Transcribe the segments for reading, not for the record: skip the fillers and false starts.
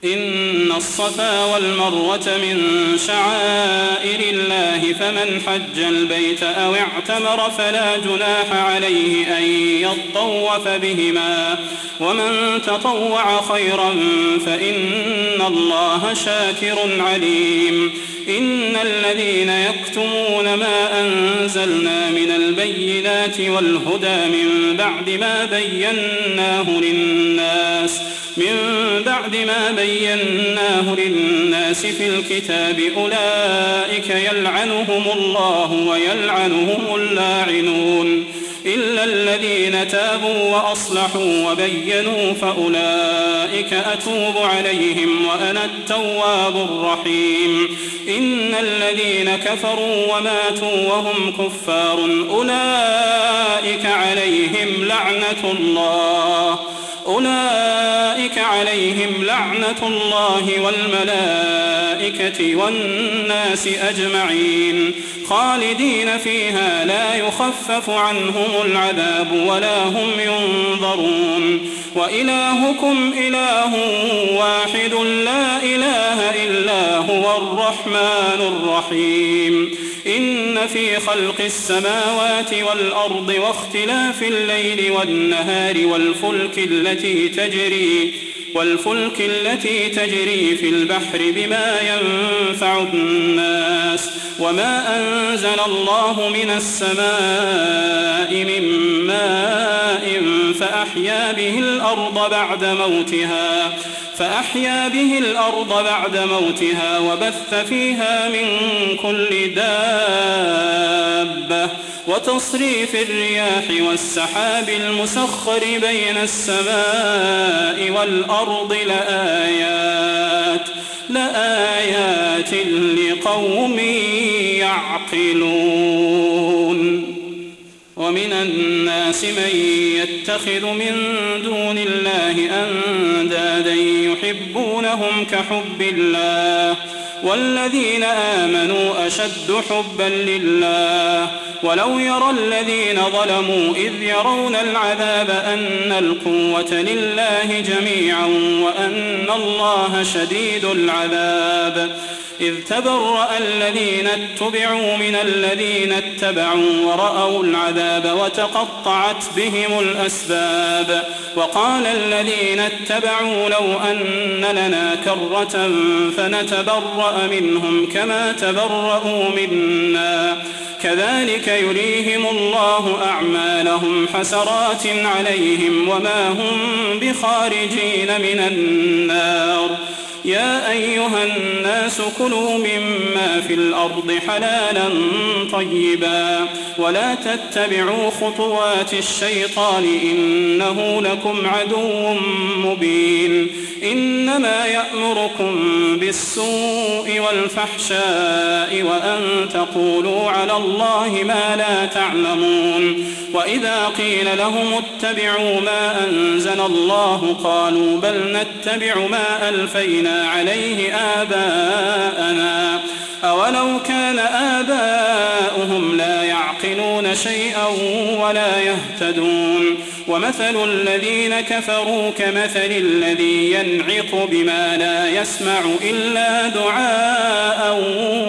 إن الصفا والمروة من شعائر الله فمن حج البيت أو اعتمر فلا جناح عليه أن يطوف بهما ومن تطوع خيرا فإن الله شاكر عليم. إن الذين يكتمون ما أنزلنا من البينات والهدى من بعد ما بيناه للناس في الكتاب أولئك يلعنهم الله ويلعنهم اللاعنون إلا الذين تابوا وأصلحوا وبينوا فأولئك أتوب عليهم وأنا التواب الرحيم. إن الذين كفروا وماتوا وهم كفار أولئك عليهم لعنة الله والملائكة والناس أجمعين خالدين فيها لا يخفف عنهم العذاب ولا هم ينظرون. وإلهكم إله واحد لا إله إلا هو الرحمن الرحيم. إن في خلق السماوات والأرض واختلاف الليل والنهار والفلك التي تجري في البحر بما ينفع الناس وما أنزل الله من السماء من ماء فأحيا به الأرض بعد موتها وبث فيها من كل دابة وتصريف الرياح والسحاب المسخر بين السماء والأرض لآيات لقوم يعقلون. ومن الناس من يتخذ من دون الله أندادا يحبونهم كحب الله والذين آمنوا أشد حبا لله ولو يرى الذين ظلموا إذ يرون العذاب أن القوة لله جميعا وأن الله شديد العذاب. إذ تبرأ الذين اتبعوا من الذين اتبعوا ورأوا العذاب وتقطعت بهم الأسباب. وقال الذين اتبعوا لو أن لنا كرة فنتبرأ منهم كما تبرأوا منا كذلك يريهم الله أعمالهم حسرات عليهم وما هم بخارجين من النار. يا أيها الناس كلوا مما في الأرض حلالا طيبا ولا تتبعوا خطوات الشيطان إنه لكم عدو مبين. إنما يأمركم بالسوء والفحشاء وأن تقولوا على الله ما لا تعلمون. وإذا قيل لهم اتبعوا ما أنزل الله قالوا بل نتبع ما ألفينا عليه آباءنا أولو كان آباؤهم لا يعقلون شيئا ولا يهتدون. ومثل الذين كفروا كمثل الذي ينعق بما لا يسمع إلا دعاء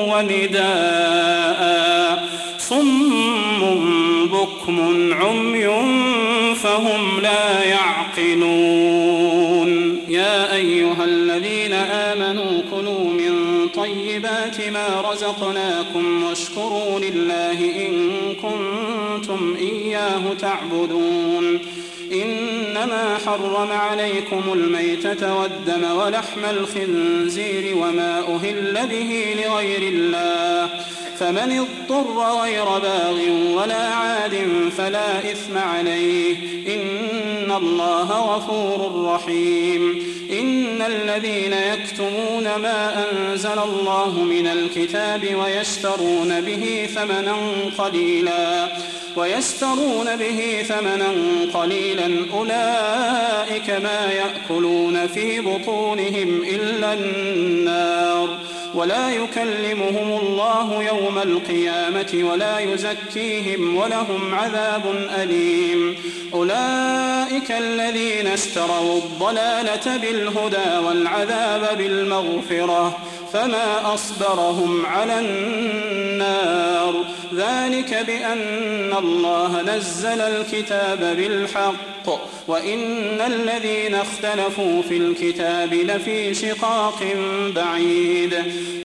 ونداء صم بكم عمي فهم لا يعقلون. يا أيها الذين آمنوا كلوا من طيبات ما رزقناكم واشكروا لله إن كنتم إياه تعبدون. إنما حرم عليكم الميتة والدم ولحم الخنزير وما أهل به لغير الله فمن اضطر غير باغ ولا عاد فلا إثم عليه إن الله غفور رحيم. إن الذين يكتمون ما أنزل الله من الكتاب ويشترون به ثمنا قليلا أولئك ما يأكلون في بطونهم إلا النار ولا يكلمهم الله يوم القيامة ولا يزكيهم ولهم عذاب أليم. أولئك الذين اشتروا الضلالة بالهدى والعذاب بالمغفرة فما أصبرهم على النار. ذلك بأن الله نزل الكتاب بالحق وإن الذين اختلفوا في الكتاب لفي شقاق بعيد.